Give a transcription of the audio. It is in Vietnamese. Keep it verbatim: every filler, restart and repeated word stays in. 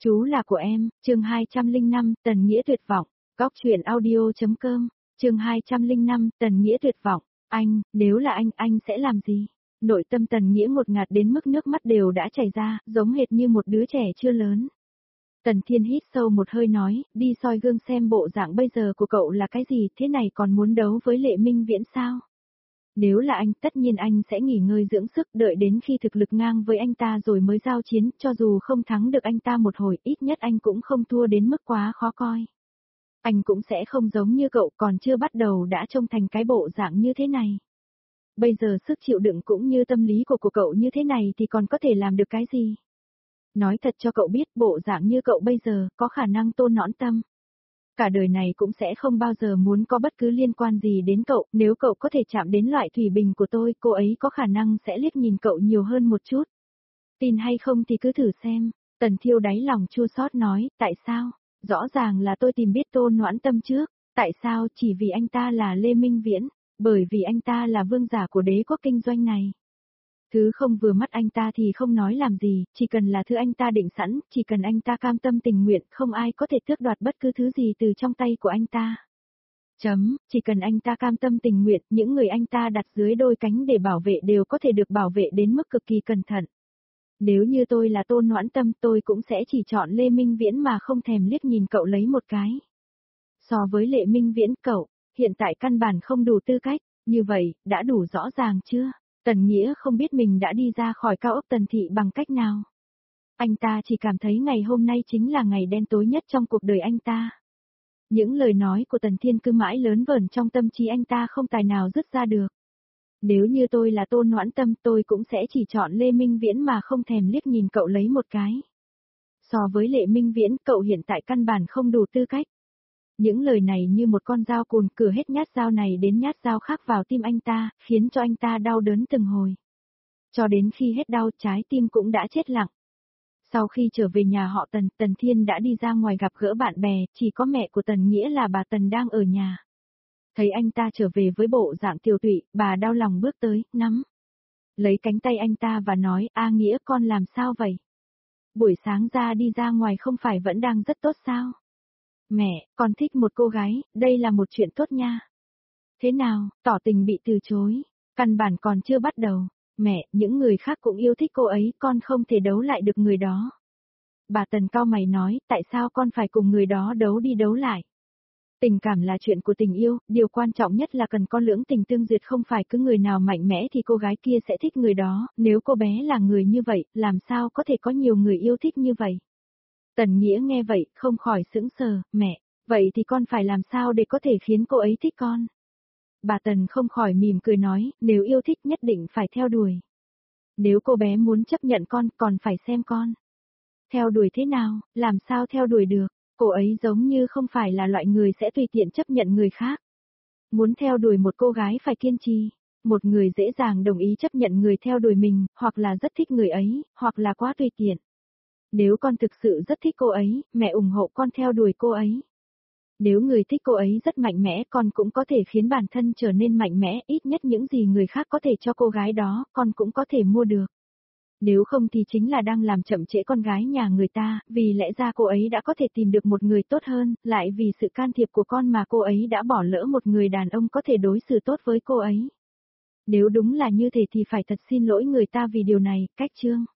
Chú là của em, chương hai trăm lẻ năm, Tần Nghĩa tuyệt vọng, góc truyện audio.com, chương hai trăm lẻ năm, Tần Nghĩa tuyệt vọng, anh, nếu là anh, anh sẽ làm gì? Nội tâm Tần Nghĩa ngột ngạt đến mức nước mắt đều đã chảy ra, giống hệt như một đứa trẻ chưa lớn. Tần Thiên hít sâu một hơi nói, đi soi gương xem bộ dạng bây giờ của cậu là cái gì, thế này còn muốn đấu với Lệ Minh Viễn sao? Nếu là anh, tất nhiên anh sẽ nghỉ ngơi dưỡng sức, đợi đến khi thực lực ngang với anh ta rồi mới giao chiến, cho dù không thắng được anh ta một hồi, ít nhất anh cũng không thua đến mức quá khó coi. Anh cũng sẽ không giống như cậu, còn chưa bắt đầu đã trông thành cái bộ dạng như thế này. Bây giờ sức chịu đựng cũng như tâm lý của của cậu như thế này thì còn có thể làm được cái gì? Nói thật cho cậu biết, bộ dạng như cậu bây giờ, có khả năng Tôn nõn tâm. Cả đời này cũng sẽ không bao giờ muốn có bất cứ liên quan gì đến cậu, nếu cậu có thể chạm đến loại thủy bình của tôi, cô ấy có khả năng sẽ liếc nhìn cậu nhiều hơn một chút. Tin hay không thì cứ thử xem, Tần Thiêu đáy lòng chua xót nói, tại sao? Rõ ràng là tôi tìm biết Tôn Noãn Tâm trước, tại sao chỉ vì anh ta là Lê Minh Viễn, bởi vì anh ta là vương giả của đế quốc kinh doanh này. Thứ không vừa mắt anh ta thì không nói làm gì, chỉ cần là thứ anh ta định sẵn, chỉ cần anh ta cam tâm tình nguyện, không ai có thể tước đoạt bất cứ thứ gì từ trong tay của anh ta. Chấm, chỉ cần anh ta cam tâm tình nguyện, những người anh ta đặt dưới đôi cánh để bảo vệ đều có thể được bảo vệ đến mức cực kỳ cẩn thận. Nếu như tôi là Tôn Noãn Tâm, tôi cũng sẽ chỉ chọn Lê Minh Viễn mà không thèm liếc nhìn cậu lấy một cái. So với Lệ Minh Viễn, cậu, hiện tại căn bản không đủ tư cách, như vậy, đã đủ rõ ràng chưa? Tần Nghĩa không biết mình đã đi ra khỏi cao ốc Tần Thị bằng cách nào. Anh ta chỉ cảm thấy ngày hôm nay chính là ngày đen tối nhất trong cuộc đời anh ta. Những lời nói của Tần Thiên cứ mãi lớn vẩn trong tâm trí anh ta không tài nào dứt ra được. Nếu như tôi là Tôn Noãn Tâm, tôi cũng sẽ chỉ chọn Lê Minh Viễn mà không thèm liếc nhìn cậu lấy một cái. So với Lệ Minh Viễn, cậu hiện tại căn bản không đủ tư cách. Những lời này như một con dao cùn, cử hết nhát dao này đến nhát dao khác vào tim anh ta, khiến cho anh ta đau đớn từng hồi. Cho đến khi hết đau, trái tim cũng đã chết lặng. Sau khi trở về nhà họ Tần, Tần Thiên đã đi ra ngoài gặp gỡ bạn bè, chỉ có mẹ của Tần Nghĩa là bà Tần đang ở nhà. Thấy anh ta trở về với bộ dạng tiều tụy, bà đau lòng bước tới, nắm lấy cánh tay anh ta và nói, A Nghĩa, con làm sao vậy? Buổi sáng ra đi ra ngoài không phải vẫn đang rất tốt sao? Mẹ, con thích một cô gái, đây là một chuyện tốt nha. Thế nào, tỏ tình bị từ chối, căn bản còn chưa bắt đầu. Mẹ, những người khác cũng yêu thích cô ấy, con không thể đấu lại được người đó. Bà Tần cau mày nói, tại sao con phải cùng người đó đấu đi đấu lại? Tình cảm là chuyện của tình yêu, điều quan trọng nhất là cần có lưỡng tình tương duyệt, không phải cứ người nào mạnh mẽ thì cô gái kia sẽ thích người đó, nếu cô bé là người như vậy, làm sao có thể có nhiều người yêu thích như vậy? Tần Nghĩa nghe vậy, không khỏi sững sờ, mẹ, vậy thì con phải làm sao để có thể khiến cô ấy thích con? Bà Tần không khỏi mỉm cười nói, nếu yêu thích nhất định phải theo đuổi. Nếu cô bé muốn chấp nhận con, còn phải xem con. Theo đuổi thế nào, làm sao theo đuổi được, cô ấy giống như không phải là loại người sẽ tùy tiện chấp nhận người khác. Muốn theo đuổi một cô gái phải kiên trì, một người dễ dàng đồng ý chấp nhận người theo đuổi mình, hoặc là rất thích người ấy, hoặc là quá tùy tiện. Nếu con thực sự rất thích cô ấy, mẹ ủng hộ con theo đuổi cô ấy. Nếu người thích cô ấy rất mạnh mẽ, con cũng có thể khiến bản thân trở nên mạnh mẽ, ít nhất những gì người khác có thể cho cô gái đó, con cũng có thể mua được. Nếu không thì chính là đang làm chậm trễ con gái nhà người ta, vì lẽ ra cô ấy đã có thể tìm được một người tốt hơn, lại vì sự can thiệp của con mà cô ấy đã bỏ lỡ một người đàn ông có thể đối xử tốt với cô ấy. Nếu đúng là như thế thì phải thật xin lỗi người ta vì điều này, cách chương.